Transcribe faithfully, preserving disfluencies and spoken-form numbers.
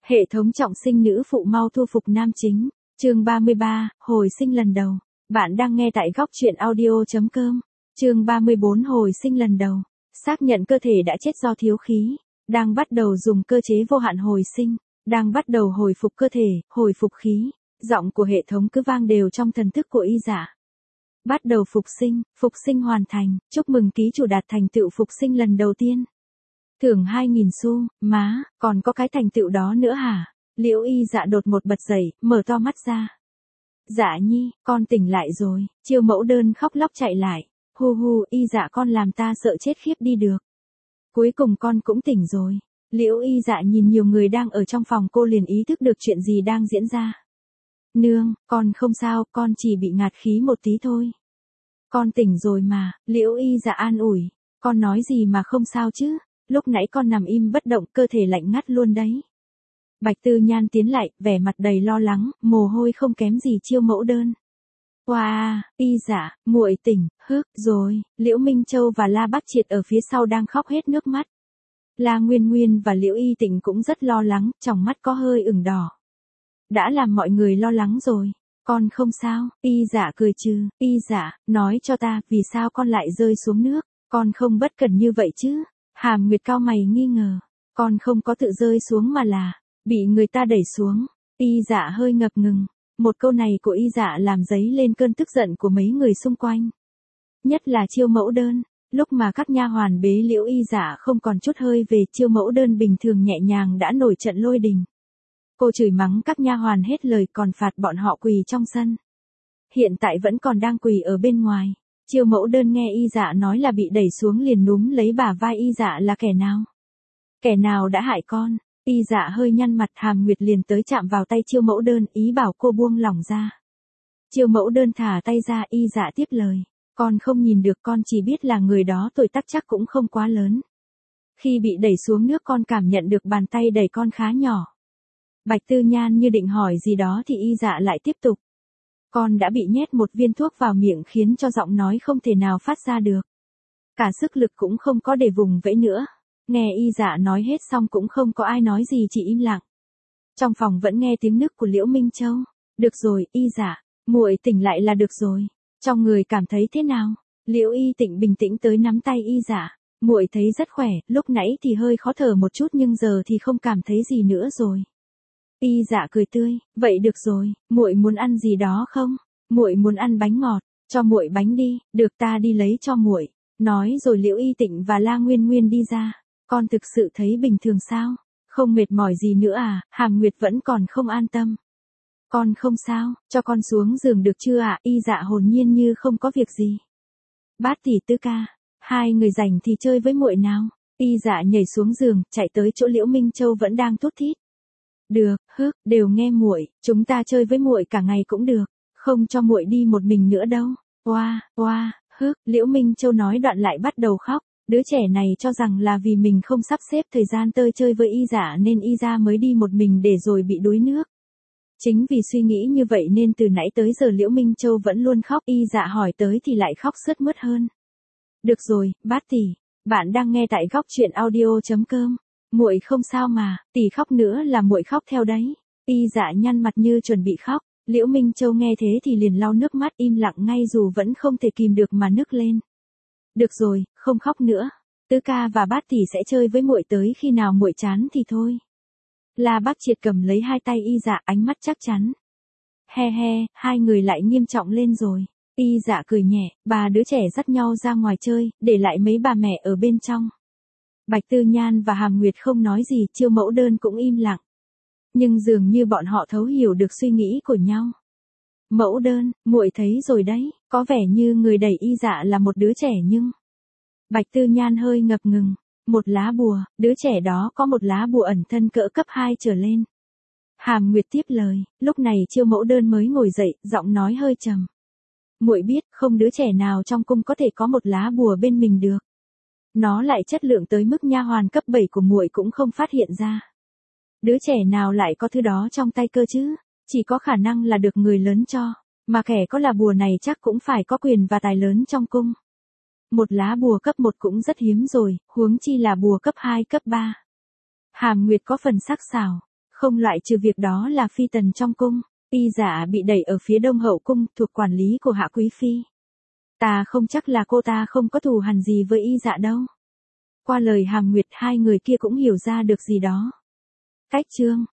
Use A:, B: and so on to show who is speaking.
A: Hệ thống trọng sinh nữ phụ mau thu phục nam chính. Chương ba mươi ba, hồi sinh lần đầu. Bạn đang nghe tại góc truyện audio chấm com. Chương ba mươi bốn, hồi sinh lần đầu. Xác nhận cơ thể đã chết do thiếu khí. Đang bắt đầu dùng cơ chế vô hạn hồi sinh. Đang bắt đầu hồi phục cơ thể, hồi phục khí. Giọng của hệ thống cứ vang đều trong thần thức của y giả. Bắt đầu phục sinh, phục sinh hoàn thành. Chúc mừng ký chủ đạt thành tựu phục sinh lần đầu tiên. Thưởng hai nghìn xu, má, còn có cái thành tựu đó nữa hả? Liễu y dạ đột một bật dậy, mở to mắt ra. Dạ nhi, con tỉnh lại rồi. Chiêu mẫu đơn khóc lóc chạy lại. Hu hu, y dạ con làm ta sợ chết khiếp đi được. Cuối cùng con cũng tỉnh rồi. Liễu y dạ nhìn nhiều người đang ở trong phòng, cô liền ý thức được chuyện gì đang diễn ra. Nương, con không sao, con chỉ bị ngạt khí một tí thôi. Con tỉnh rồi mà. Liễu y dạ an ủi. Con nói gì mà không sao chứ? Lúc nãy con nằm im bất động, cơ thể lạnh ngắt luôn đấy. Bạch Tư Nhan tiến lại, vẻ mặt đầy lo lắng, mồ hôi không kém gì Chiêu mẫu đơn. Wow, y dạ, muội tỉnh, hức, rồi. Liễu Minh Châu và La Bác Triệt ở phía sau đang khóc hết nước mắt. La Nguyên Nguyên và Liễu Y Tịnh cũng rất lo lắng, trong mắt có hơi ửng đỏ. Đã làm mọi người lo lắng rồi. Con không sao, y dạ cười trừ. Y dạ, nói cho ta, vì sao con lại rơi xuống nước? Con không bất cẩn như vậy chứ? Hàm Nguyệt cao mày nghi ngờ. Con không có tự rơi xuống mà là bị người ta đẩy xuống. Y dạ hơi ngập ngừng. Một câu này của y dạ làm dấy lên cơn tức giận của mấy người xung quanh. Nhất là Chiêu mẫu đơn. Lúc mà các nha hoàn bế Liễu y dạ không còn chút hơi về, Chiêu mẫu đơn bình thường nhẹ nhàng đã nổi trận lôi đình. Cô chửi mắng các nha hoàn hết lời, còn phạt bọn họ quỳ trong sân. Hiện tại vẫn còn đang quỳ ở bên ngoài. Chiêu mẫu đơn nghe y dạ nói là bị đẩy xuống liền núm lấy bả vai y dạ là kẻ nào? Kẻ nào đã hại con? Y dạ hơi nhăn mặt, Hàm Nguyệt liền tới chạm vào tay chiêu mẫu đơn, ý bảo cô buông lỏng ra. Chiêu mẫu đơn thả tay ra, y dạ tiếp lời. Con không nhìn được, con chỉ biết là người đó tuổi tác chắc cũng không quá lớn. Khi bị đẩy xuống nước con cảm nhận được bàn tay đẩy con khá nhỏ. Bạch Tư Nhan như định hỏi gì đó thì y dạ lại tiếp tục. Con đã bị nhét một viên thuốc vào miệng khiến cho giọng nói không thể nào phát ra được. Cả sức lực cũng không có để vùng vẫy nữa. Nghe y dạ nói hết xong cũng không có ai nói gì, chỉ im lặng. Trong phòng vẫn nghe tiếng nức của Liễu Minh Châu. Được rồi, y dạ, muội tỉnh lại là được rồi. Trong người cảm thấy thế nào? Liễu Y Tịnh bình tĩnh tới nắm tay y dạ. Muội thấy rất khỏe, lúc nãy thì hơi khó thở một chút nhưng giờ thì không cảm thấy gì nữa rồi. Y dạ cười tươi, vậy được rồi, muội muốn ăn gì đó không? Muội muốn ăn bánh ngọt, cho muội bánh đi, được ta đi lấy cho muội. Nói rồi Liễu Y Tịnh và La Nguyên Nguyên đi ra. Con thực sự thấy bình thường sao? Không mệt mỏi gì nữa à? Hàm Nguyệt vẫn còn không an tâm. Con không sao, cho con xuống giường được chưa ạ? À? Y dạ hồn nhiên như không có việc gì. Bát tỷ Tư ca, hai người rảnh thì chơi với muội nào? Y dạ nhảy xuống giường, chạy tới chỗ Liễu Minh Châu vẫn đang thút thít. Được, hức, đều nghe muội, chúng ta chơi với muội cả ngày cũng được, không cho muội đi một mình nữa đâu. Oa, oa, hức, Liễu Minh Châu nói đoạn lại bắt đầu khóc. Đứa trẻ này cho rằng là vì mình không sắp xếp thời gian tơi chơi với y dạ nên y ra mới đi một mình để rồi bị đuối nước. Chính vì suy nghĩ như vậy nên từ nãy tới giờ Liễu Minh Châu vẫn luôn khóc, y dạ hỏi tới thì lại khóc sướt mướt hơn. Được rồi, bát tỷ, bạn đang nghe tại góc truyện audio chấm com. Muội không sao mà, tỷ khóc nữa là muội khóc theo đấy. Y dạ nhăn mặt như chuẩn bị khóc. Liễu Minh Châu nghe thế thì liền lau nước mắt, im lặng ngay dù vẫn không thể kìm được mà nức lên. Được rồi, không khóc nữa. Tứ ca và bát tỷ sẽ chơi với muội tới khi nào muội chán thì thôi. La Bác Triệt cầm lấy hai tay y dạ, ánh mắt chắc chắn. He he, hai người lại nghiêm trọng lên rồi. Y dạ cười nhẹ, ba đứa trẻ dắt nhau ra ngoài chơi, để lại mấy bà mẹ ở bên trong. Bạch Tư Nhan và Hàm Nguyệt không nói gì, Chiêu mẫu đơn cũng im lặng. Nhưng dường như bọn họ thấu hiểu được suy nghĩ của nhau. Mẫu đơn, muội thấy rồi đấy, có vẻ như người đẩy y dạ là một đứa trẻ nhưng... Bạch Tư Nhan hơi ngập ngừng. Một lá bùa, đứa trẻ đó có một lá bùa ẩn thân cỡ cấp hai trở lên. Hàm Nguyệt tiếp lời, lúc này Chiêu mẫu đơn mới ngồi dậy, giọng nói hơi trầm. Muội biết, không đứa trẻ nào trong cung có thể có một lá bùa bên mình được. Nó lại chất lượng tới mức nha hoàn cấp bảy của muội cũng không phát hiện ra. Đứa trẻ nào lại có thứ đó trong tay cơ chứ? Chỉ có khả năng là được người lớn cho, mà kẻ có là bùa này chắc cũng phải có quyền và tài lớn trong cung. Một lá bùa cấp một cũng rất hiếm rồi, huống chi là bùa cấp hai, cấp ba. Hàm Nguyệt có phần sắc sảo. Không loại trừ việc đó là phi tần trong cung, y dạ bị đẩy ở phía đông hậu cung thuộc quản lý của Hạ Quý Phi. Ta không chắc là cô ta không có thù hằn gì với y dạ đâu. Qua lời Hàm Nguyệt hai người kia cũng hiểu ra được gì đó. Cách chương